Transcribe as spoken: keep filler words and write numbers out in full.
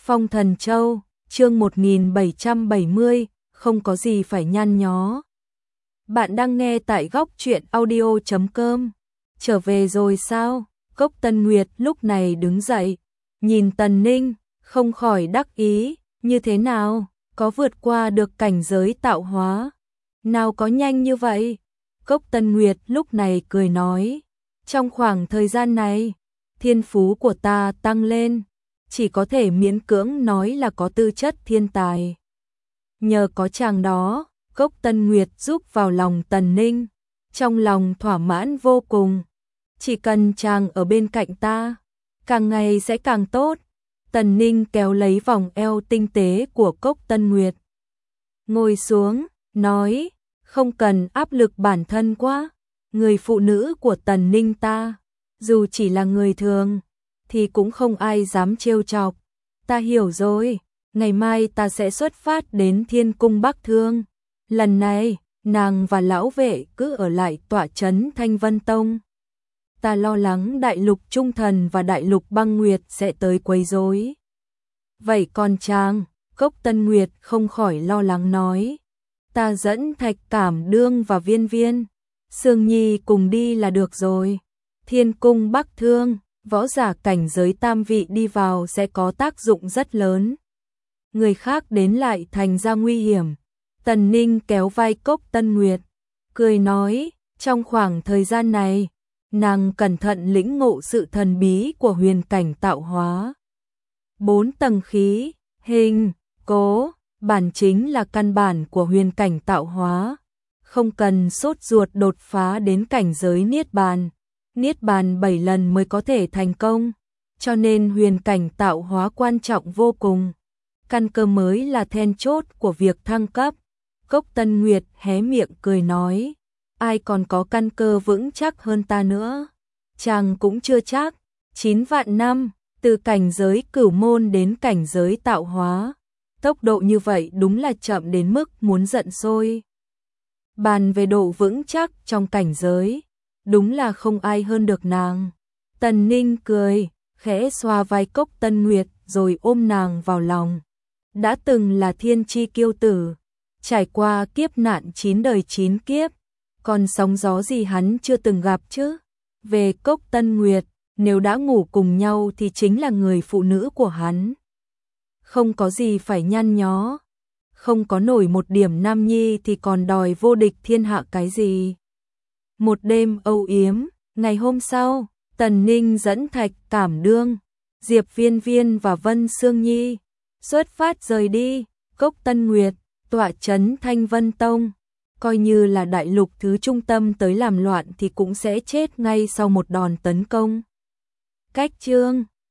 Phong Thần Châu, chương một nghìn bảy trăm bảy mươi, không có gì phải nhăn nhó. Bạn đang nghe tại góc truyện audio chấm com. Trở về rồi sao? Cốc Tân Nguyệt lúc này đứng dậy, nhìn Tần Ninh, không khỏi đắc ý, như thế nào, có vượt qua được cảnh giới tạo hóa? Nào có nhanh như vậy? Cốc Tân Nguyệt lúc này cười nói, trong khoảng thời gian này, thiên phú của ta tăng lên, chỉ có thể miễn cưỡng nói là có tư chất thiên tài. Nhờ có chàng đó, Cốc Tân Nguyệt giúp vào lòng Tần Ninh, trong lòng thỏa mãn vô cùng. Chỉ cần chàng ở bên cạnh ta, càng ngày sẽ càng tốt. Tần Ninh kéo lấy vòng eo tinh tế của Cốc Tân Nguyệt, ngồi xuống, nói, không cần áp lực bản thân quá. Người phụ nữ của Tần Ninh ta, dù chỉ là người thường, thì cũng không ai dám trêu chọc. Ta hiểu rồi, ngày mai ta sẽ xuất phát đến Thiên Cung Bắc Thương. Lần này, nàng và lão vệ cứ ở lại tọa trấn Thanh Vân Tông. Ta lo lắng Đại Lục Trung Thần và Đại Lục Băng Nguyệt sẽ tới quấy rối. Vậy còn chàng? Cốc Tân Nguyệt không khỏi lo lắng nói. Ta dẫn Thạch Cảm Đương và Viên Viên, Sương Nhi cùng đi là được rồi. Thiên Cung Bắc Thương, võ giả cảnh giới tam vị đi vào sẽ có tác dụng rất lớn. Người khác đến lại thành ra nguy hiểm. Tần Ninh kéo vai Cốc Tân Nguyệt, cười nói, trong khoảng thời gian này, nàng cẩn thận lĩnh ngộ sự thần bí của huyền cảnh tạo hóa. Bốn tầng khí, hình, cố, bản chính là căn bản của huyền cảnh tạo hóa. Không cần sốt ruột đột phá đến cảnh giới Niết Bàn. Niết Bàn bảy lần mới có thể thành công, cho nên huyền cảnh tạo hóa quan trọng vô cùng. Căn cơ mới là then chốt của việc thăng cấp. Cốc Tân Nguyệt hé miệng cười nói, ai còn có căn cơ vững chắc hơn ta nữa? Chàng cũng chưa chắc. Chín vạn năm, từ cảnh giới cửu môn đến cảnh giới tạo hóa. Tốc độ như vậy đúng là chậm đến mức muốn giận sôi. Bàn về độ vững chắc trong cảnh giới, đúng là không ai hơn được nàng. Tần Ninh cười, khẽ xoa vai Cốc Tân Nguyệt rồi ôm nàng vào lòng. Đã từng là thiên chi kiêu tử, trải qua kiếp nạn chín đời chín kiếp, còn sóng gió gì hắn chưa từng gặp chứ? Về Cốc Tân Nguyệt, nếu đã ngủ cùng nhau thì chính là người phụ nữ của hắn. Không có gì phải nhăn nhó, không có nổi một điểm nam nhi thì còn đòi vô địch thiên hạ cái gì? Một đêm âu yếm, ngày hôm sau, Tần Ninh dẫn Thạch Cảm Đương, Diệp Viên Viên và Vân Sương Nhi xuất phát rời đi. Cốc Tân Nguyệt, tọa trấn Thanh Vân Tông, coi như là đại lục thứ trung tâm tới làm loạn thì cũng sẽ chết ngay sau một đòn tấn công. Cách chương